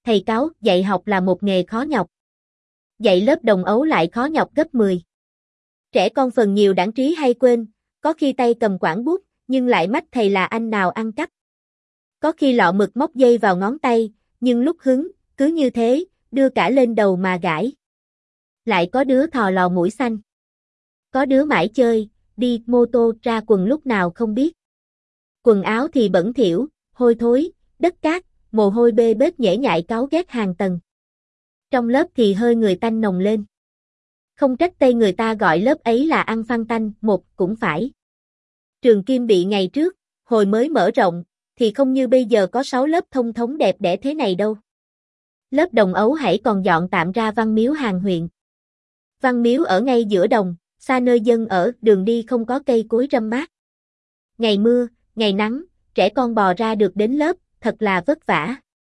Thầy cáu, dạy học là một nghề khó nhọc. Dạy lớp đồng ấu lại khó nhọc gấp 10. Trẻ con phần nhiều đãng trí hay quên, có khi tay cầm quản bút, nhưng lại mách thầy là anh nào ăn cắp. Có khi lọ mực móc dây vào ngón tay, nhưng lúc hứng, cứ như thế, đưa cả lên đầu mà gãi. Lại có đứa thò lò mũi xanh. Có đứa mãi chơi, đi mô tô ra quần lúc nào không biết. Quần áo thì bẩn thỉu, hôi thối, đất cát, mồ hôi bê bết nhễ nhại cáu ghét hàng tầng. Trong lớp thì hơi người tanh nồng lên. Không trách Tây người ta gọi lớp ấy là ăn phăng tanh, một cũng phải. Trường Kim Bị ngày trước, hồi mới mở rộng, thì không như bây giờ có 6 lớp thông thống đẹp đẽ thế này đâu. Lớp đồng ấu hãy còn dọn tạm ra Văn Miếu hàng huyện. Văn Miếu ở ngay giữa đồng, xa nơi dân ở, đường đi không có cây cối râm mát. Ngày mưa, ngày nắng, trẻ con bò ra được đến lớp, thật là vất vả.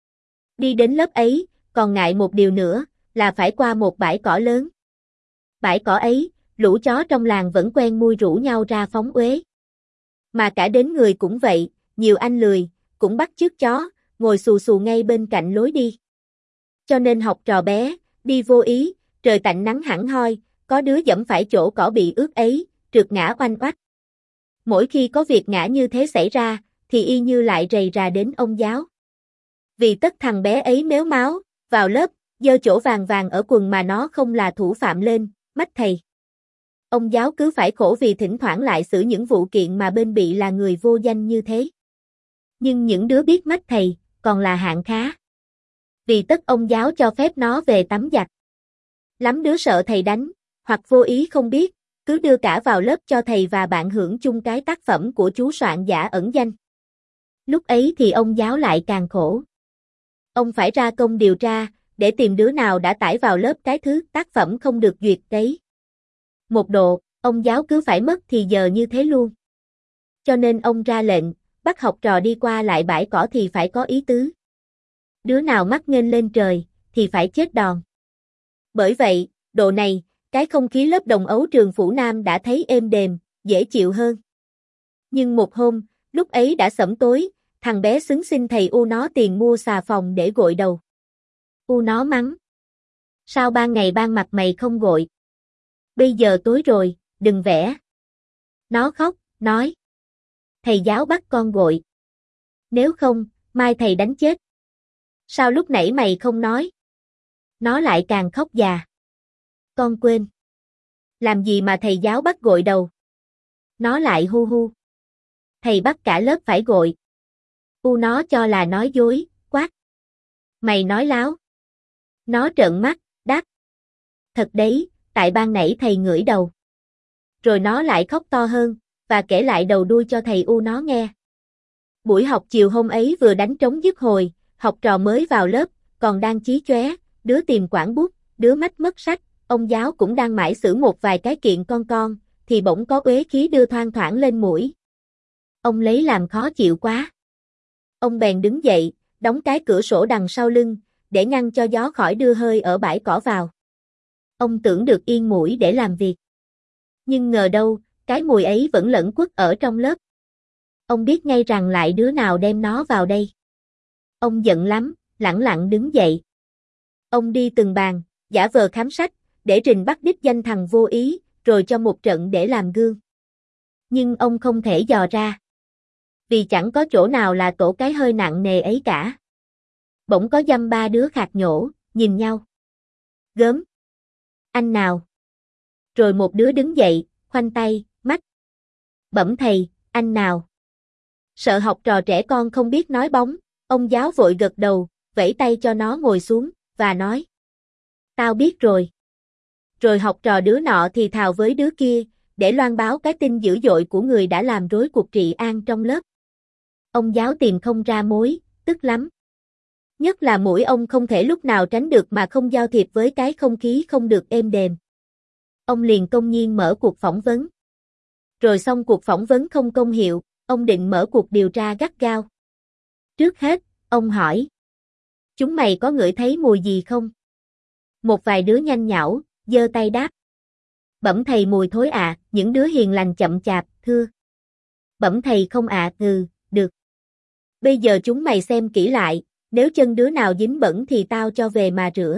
Đi đến lớp ấy, còn ngại một điều nữa, là phải qua một bãi cỏ lớn. Bãi cỏ ấy, lũ chó trong làng vẫn quen mui rủ nhau ra phóng uế. Mà cả đến người cũng vậy, nhiều anh lười, cũng bắt chước chó, ngồi xù xù ngay bên cạnh lối đi. Cho nên học trò bé, đi vô ý, trời tạnh nắng hẳn hoi, có đứa dẫm phải chỗ cỏ bị ướt ấy, trượt ngã oanh oách. Mỗi khi có việc ngã như thế xảy ra, thì y như lại rầy rà đến ông giáo. Vì tất thằng bé ấy mếu máo, vào lớp, giơ chỗ vàng vàng ở quần mà nó không là thủ phạm lên, mách thầy. Ông giáo cứ phải khổ vì thỉnh thoảng lại xử những vụ kiện mà bên bị là người vô danh như thế. Nhưng những đứa biết mách thầy, còn là hạng khá. Vì tất ông giáo cho phép nó về tắm giặt. Lắm đứa sợ thầy đánh, hoặc vô ý không biết, cứ đưa cả vào lớp cho thầy và bạn hưởng chung cái tác phẩm của chú soạn giả ẩn danh. Lúc ấy thì ông giáo lại càng khổ. Ông phải ra công điều tra, để tìm đứa nào đã tải vào lớp cái thứ tác phẩm không được duyệt đấy. Một độ, ông giáo cứ phải mất thì giờ như thế luôn. Cho nên ông ra lệnh, bắt học trò đi qua lại bãi cỏ thì phải có ý tứ. Đứa nào mắc nghênh lên trời, thì phải chết đòn. Bởi vậy, độ này, cái không khí lớp đồng ấu trường Phủ Nam đã thấy êm đềm, dễ chịu hơn. Nhưng một hôm, lúc ấy đã sẩm tối, thằng bé xứng xin thầy U nó tiền mua xà phòng để gội đầu. U nó mắng. Sao ban ngày ban mặt mày không gội? Bây giờ tối rồi, đừng vẽ. Nó khóc, nói. Thầy giáo bắt con gội. Nếu không, mai thầy đánh chết. Sao lúc nãy mày không nói? Nó lại càng khóc già. Con quên. Làm gì mà thầy giáo bắt gội đầu? Nó lại hu hu. Thầy bắt cả lớp phải gội. U nó cho là nói dối, quát. Mày nói láo. Nó trợn mắt, đáp. Thật đấy, tại ban nãy thầy ngửi đầu. Rồi nó lại khóc to hơn, và kể lại đầu đuôi cho thầy U nó nghe. Buổi học chiều hôm ấy vừa đánh trống dứt hồi, học trò mới vào lớp, còn đang chí chóe, đứa tìm quản bút, đứa mách mất sách, ông giáo cũng đang mãi xử một vài cái kiện con, thì bỗng có uế khí đưa thoang thoảng lên mũi. Ông lấy làm khó chịu quá. Ông bèn đứng dậy, đóng cái cửa sổ đằng sau lưng, để ngăn cho gió khỏi đưa hơi ở bãi cỏ vào. Ông tưởng được yên mũi để làm việc. Nhưng ngờ đâu, cái mùi ấy vẫn lẫn quất ở trong lớp. Ông biết ngay rằng lại đứa nào đem nó vào đây. Ông giận lắm, lẳng lặng đứng dậy. Ông đi từng bàn, giả vờ khám sách, để trình bắt đích danh thằng vô ý, rồi cho một trận để làm gương. Nhưng ông không thể dò ra. Vì chẳng có chỗ nào là tổ cái hơi nặng nề ấy cả. Bỗng có dăm ba đứa khạc nhổ, nhìn nhau. Gớm. Anh nào? Rồi một đứa đứng dậy, khoanh tay, mắt. Bẩm thầy, anh nào? Sợ học trò trẻ con không biết nói bóng, ông giáo vội gật đầu, vẫy tay cho nó ngồi xuống, và nói. Tao biết rồi. Rồi học trò đứa nọ thì thào với đứa kia, để loan báo cái tin dữ dội của người đã làm rối cuộc trị an trong lớp. Ông giáo tìm không ra mối, tức lắm. Nhất là mũi ông không thể lúc nào tránh được mà không giao thiệp với cái không khí không được êm đềm. Ông liền công nhiên mở cuộc phỏng vấn. Rồi xong cuộc phỏng vấn không công hiệu, ông định mở cuộc điều tra gắt gao. Trước hết, ông hỏi. Chúng mày có ngửi thấy mùi gì không? Một vài đứa nhanh nhảu, giơ tay đáp. Bẩm thầy mùi thối ạ, những đứa hiền lành chậm chạp, thưa. Bẩm thầy không ạ, được. Bây giờ chúng mày xem kỹ lại, nếu chân đứa nào dính bẩn thì tao cho về mà rửa.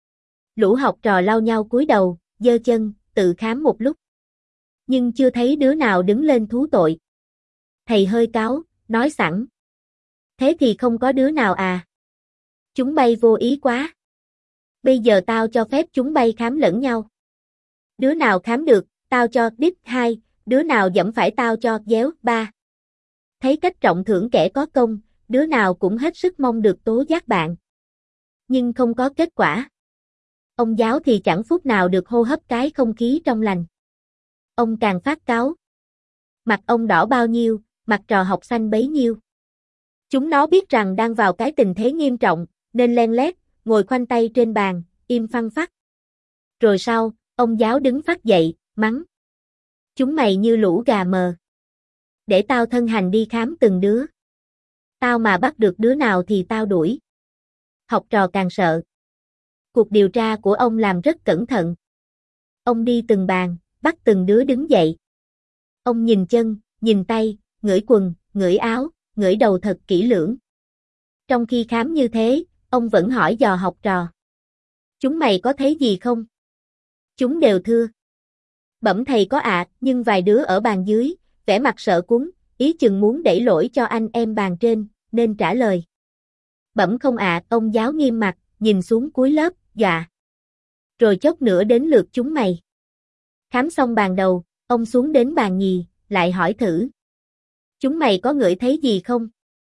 Lũ học trò lau nhau cúi đầu, giơ chân, tự khám một lúc. Nhưng chưa thấy đứa nào đứng lên thú tội. Thầy hơi cáu, nói sẵn. Thế thì không có đứa nào à? Chúng bay vô ý quá. Bây giờ tao cho phép chúng bay khám lẫn nhau. Đứa nào khám được, tao cho đít 2, đứa nào dẫm phải tao cho déo 3. Thấy cách trọng thưởng kẻ có công, đứa nào cũng hết sức mong được tố giác bạn. Nhưng không có kết quả. Ông giáo thì chẳng phút nào được hô hấp cái không khí trong lành. Ông càng phát cáu. Mặt ông đỏ bao nhiêu, mặt trò học xanh bấy nhiêu. Chúng nó biết rằng đang vào cái tình thế nghiêm trọng, nên len lét, ngồi khoanh tay trên bàn, im phăng phắc. Rồi sau, ông giáo đứng phắt dậy, mắng. Chúng mày như lũ gà mờ. Để tao thân hành đi khám từng đứa. Tao mà bắt được đứa nào thì tao đuổi. Học trò càng sợ. Cuộc điều tra của ông làm rất cẩn thận. Ông đi từng bàn, bắt từng đứa đứng dậy. Ông nhìn chân, nhìn tay, ngửi quần, ngửi áo, ngửi đầu thật kỹ lưỡng. Trong khi khám như thế, ông vẫn hỏi dò học trò. Chúng mày có thấy gì không? Chúng đều thưa. Bẩm thầy có ạ, nhưng vài đứa ở bàn dưới, vẻ mặt sợ cuống, ý chừng muốn đẩy lỗi cho anh em bàn trên, nên trả lời. Bẩm không ạ, ông giáo nghiêm mặt, nhìn xuống cuối lớp, dạ. Rồi chốc nữa đến lượt chúng mày. Khám xong bàn đầu, ông xuống đến bàn nhì, lại hỏi thử. Chúng mày có ngửi thấy gì không?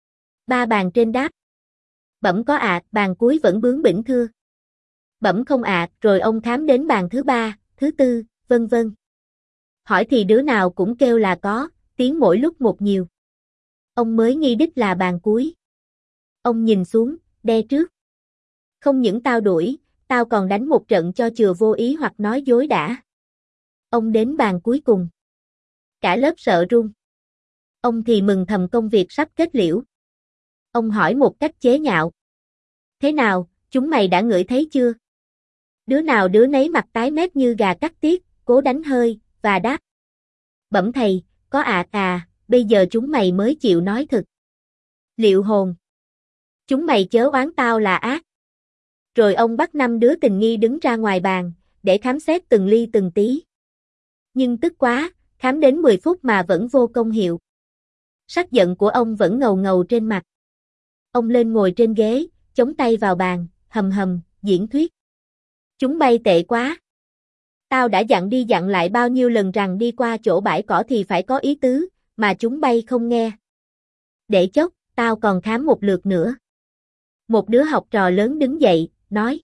3 bàn trên đáp. Bẩm có ạ, bàn cuối vẫn bướng bỉnh thưa. Bẩm không ạ, rồi ông khám đến bàn thứ 3, thứ 4, vân vân. Hỏi thì đứa nào cũng kêu là có, tiếng mỗi lúc một nhiều. Ông mới nghi đích là bàn cuối. Ông nhìn xuống, đe trước. Không những tao đuổi, tao còn đánh một trận cho chừa vô ý hoặc nói dối đã. Ông đến bàn cuối cùng. Cả lớp sợ run. Ông thì mừng thầm công việc sắp kết liễu. Ông hỏi một cách chế nhạo. Thế nào, chúng mày đã ngửi thấy chưa? Đứa nào đứa nấy mặt tái mét như gà cắt tiết, cố đánh hơi, và đáp. Bẩm thầy, có ạ bây giờ chúng mày mới chịu nói thực. Liệu hồn. Chúng mày chớ oán tao là ác. Rồi ông bắt 5 đứa tình nghi đứng ra ngoài bàn, để khám xét từng ly từng tí. Nhưng tức quá, khám đến 10 phút mà vẫn vô công hiệu. Sắc giận của ông vẫn ngầu ngầu trên mặt. Ông lên ngồi trên ghế, chống tay vào bàn, hầm hầm, diễn thuyết. Chúng bay tệ quá. Tao đã dặn đi dặn lại bao nhiêu lần rằng đi qua chỗ bãi cỏ thì phải có ý tứ, mà chúng bay không nghe. Để chốc, tao còn khám một lượt nữa. Một đứa học trò lớn đứng dậy, nói.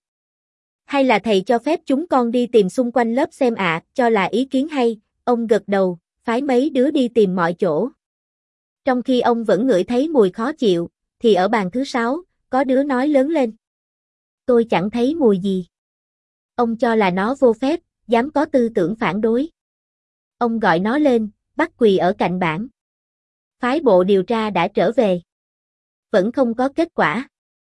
Hay là thầy cho phép chúng con đi tìm xung quanh lớp xem ạ, cho là ý kiến hay, ông gật đầu, phái mấy đứa đi tìm mọi chỗ. Trong khi ông vẫn ngửi thấy mùi khó chịu, thì ở bàn thứ 6, có đứa nói lớn lên. Tôi chẳng thấy mùi gì. Ông cho là nó vô phép, dám có tư tưởng phản đối. Ông gọi nó lên, bắt quỳ ở cạnh bảng. Phái bộ điều tra đã trở về. Vẫn không có kết quả.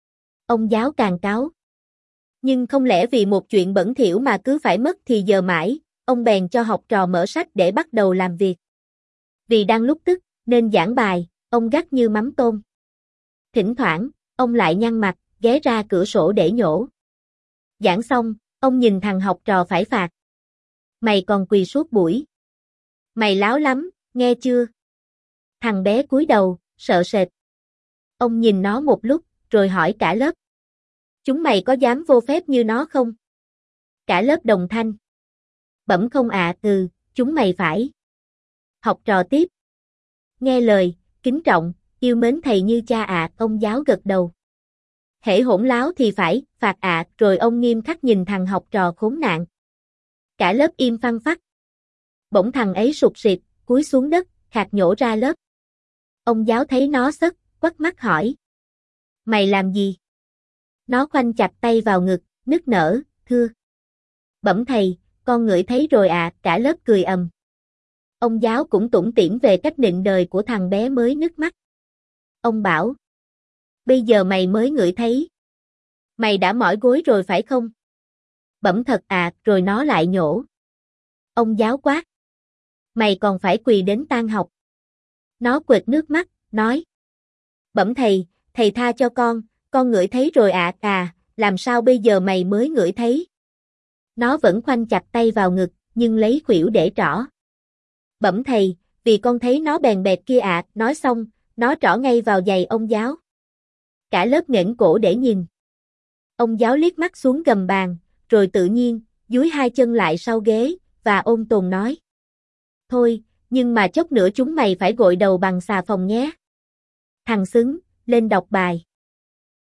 Ông giáo càng cáu. Nhưng không lẽ vì một chuyện bẩn thỉu mà cứ phải mất thì giờ mãi, ông bèn cho học trò mở sách để bắt đầu làm việc. Vì đang lúc tức, nên giảng bài, ông gắt như mắm tôm. Thỉnh thoảng, ông lại nhăn mặt, ghé ra cửa sổ để nhổ. Giảng xong, ông nhìn thằng học trò phải phạt. Mày còn quỳ suốt buổi. Mày láo lắm, nghe chưa? Thằng bé cúi đầu, sợ sệt. Ông nhìn nó một lúc, rồi hỏi cả lớp. Chúng mày có dám vô phép như nó không? Cả lớp đồng thanh. Bẩm không ạ, chúng mày phải. Học trò tiếp. Nghe lời, kính trọng, yêu mến thầy như cha ạ, ông giáo gật đầu. Hễ hỗn láo thì phải, phạt ạ, rồi ông nghiêm khắc nhìn thằng học trò khốn nạn. Cả lớp im phăng phắc. Bỗng thằng ấy sụt sịt, cúi xuống đất, khạc nhổ ra lớp. Ông giáo thấy nó sất, quắt mắt hỏi. Mày làm gì? Nó khoanh chặt tay vào ngực, nức nở, thưa. Bẩm thầy, con ngửi thấy rồi ạ, cả lớp cười ầm. Ông giáo cũng tủm tỉm về cách nịnh đời của thằng bé mới nức mắt. Ông bảo. Bây giờ mày mới ngửi thấy. Mày đã mỏi gối rồi phải không? Bẩm thật ạ, rồi nó lại nhổ. Ông giáo quát. Mày còn phải quỳ đến tan học. Nó quệt nước mắt, nói. Bẩm thầy, thầy tha cho con con ngửi thấy rồi ạ. Làm sao bây giờ mày mới ngửi thấy? Nó vẫn khoanh chặt tay vào ngực, nhưng lấy khuỷu để trỏ. Bẩm thầy, vì con thấy nó bèn bẹt kia ạ. Nói xong, nó trỏ ngay vào giày ông giáo. Cả lớp nghển cổ để nhìn. Ông giáo liếc mắt xuống gầm bàn, rồi tự nhiên, dúi hai chân lại sau ghế, và ôn tồn nói. Thôi, nhưng mà chốc nữa chúng mày phải gội đầu bằng xà phòng nhé. Thằng xứng, lên đọc bài.